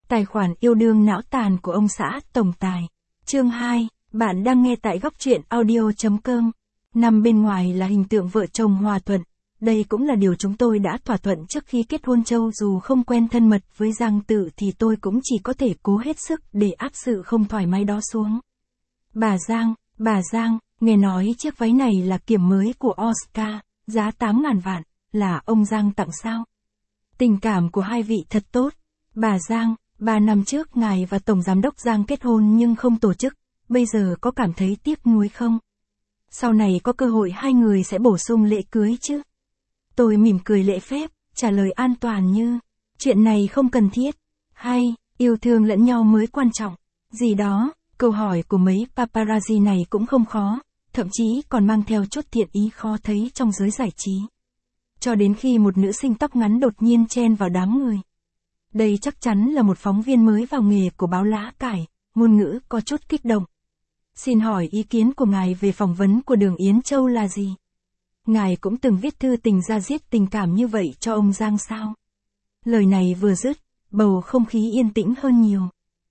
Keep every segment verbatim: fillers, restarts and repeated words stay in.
Tài khoản yêu đương não tàn của ông xã tổng tài. Chương hai, bạn đang nghe tại góc truyện audio chấm com. Nằm bên ngoài là hình tượng vợ chồng hòa thuận. Đây cũng là điều chúng tôi đã thỏa thuận trước khi kết hôn. Châu dù không quen thân mật với Giang Tự thì tôi cũng chỉ có thể cố hết sức để áp sự không thoải mái đó xuống. Bà Giang, bà Giang, nghe nói chiếc váy này là kiểm mới của Oscar, giá tám ngàn vạn, là ông Giang tặng sao? Tình cảm của hai vị thật tốt. Bà Giang, ba năm trước ngài và Tổng Giám đốc Giang kết hôn nhưng không tổ chức, bây giờ có cảm thấy tiếc nuối không? Sau này có cơ hội hai người sẽ bổ sung lễ cưới chứ? Tôi mỉm cười lễ phép, trả lời an toàn như, chuyện này không cần thiết, hay, yêu thương lẫn nhau mới quan trọng, gì đó. Câu hỏi của mấy paparazzi này cũng không khó, thậm chí còn mang theo chút thiện ý khó thấy trong giới giải trí. Cho đến khi một nữ sinh tóc ngắn đột nhiên chen vào đám người. Đây chắc chắn là một phóng viên mới vào nghề của báo Lá Cải, ngôn ngữ có chút kích động. Xin hỏi ý kiến của ngài về phỏng vấn của Đường Yến Châu là gì? Ngài cũng từng viết thư tình ra diết tình cảm như vậy cho ông Giang sao? Lời này vừa dứt, bầu không khí yên tĩnh hơn nhiều.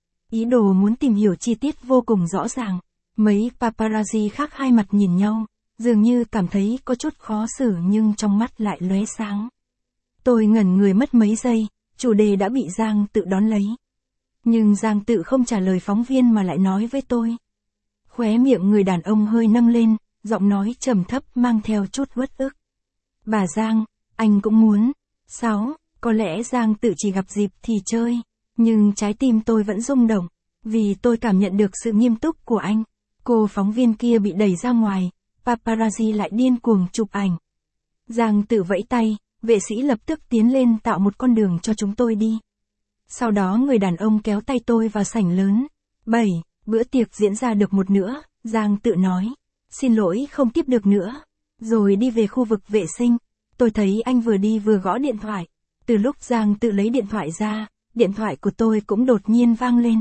Ý đồ muốn tìm hiểu chi tiết vô cùng rõ ràng. Mấy paparazzi khác hai mặt nhìn nhau, dường như cảm thấy có chút khó xử nhưng trong mắt lại lóe sáng. Tôi ngẩn người mất mấy giây, chủ đề đã bị Giang Tự đón lấy. Nhưng Giang Tự không trả lời phóng viên mà lại nói với tôi. Khóe miệng người đàn ông hơi nâng lên, giọng nói trầm thấp mang theo chút uất ức. Bà Giang, anh cũng muốn. Sáu, có lẽ Giang Tự chỉ gặp dịp thì chơi. Nhưng trái tim tôi vẫn rung động, vì tôi cảm nhận được sự nghiêm túc của anh. Cô phóng viên kia bị đẩy ra ngoài, paparazzi lại điên cuồng chụp ảnh. Giang Tự vẫy tay, vệ sĩ lập tức tiến lên tạo một con đường cho chúng tôi đi. Sau đó người đàn ông kéo tay tôi vào sảnh lớn. Bảy, bữa tiệc diễn ra được một nửa, Giang Tự nói. Xin lỗi không tiếp được nữa. Rồi đi về khu vực vệ sinh. Tôi thấy anh vừa đi vừa gõ điện thoại. Từ lúc Giang Tự lấy điện thoại ra, điện thoại của tôi cũng đột nhiên vang lên.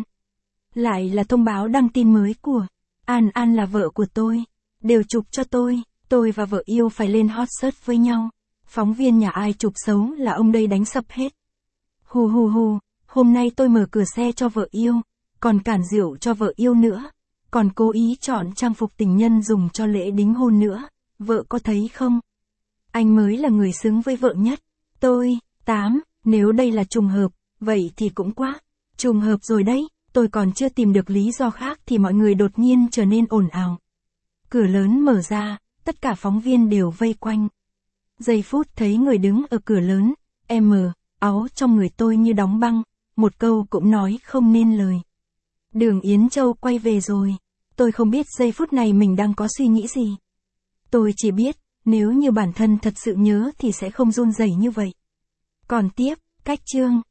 Lại là thông báo đăng tin mới của An An là vợ của tôi. Đều chụp cho tôi, tôi và vợ yêu phải lên hot search với nhau. Phóng viên nhà ai chụp xấu là ông đây đánh sập hết. Hù hù hù, hôm nay tôi mở cửa xe cho vợ yêu, còn cản rượu cho vợ yêu nữa, còn cố ý chọn trang phục tình nhân dùng cho lễ đính hôn nữa, vợ có thấy không? Anh mới là người xứng với vợ nhất. Tôi, tám, nếu đây là trùng hợp, vậy thì cũng quá trùng hợp rồi đấy, tôi còn chưa tìm được lý do khác thì mọi người đột nhiên trở nên ồn ào. Cửa lớn mở ra, tất cả phóng viên đều vây quanh. Giây phút thấy người đứng ở cửa lớn, em mờ, áo trong người tôi như đóng băng, một câu cũng nói không nên lời. Đường Yến Châu quay về rồi, tôi không biết giây phút này mình đang có suy nghĩ gì. Tôi chỉ biết, nếu như bản thân thật sự nhớ thì sẽ không run rẩy như vậy. Còn tiếp, cách chương.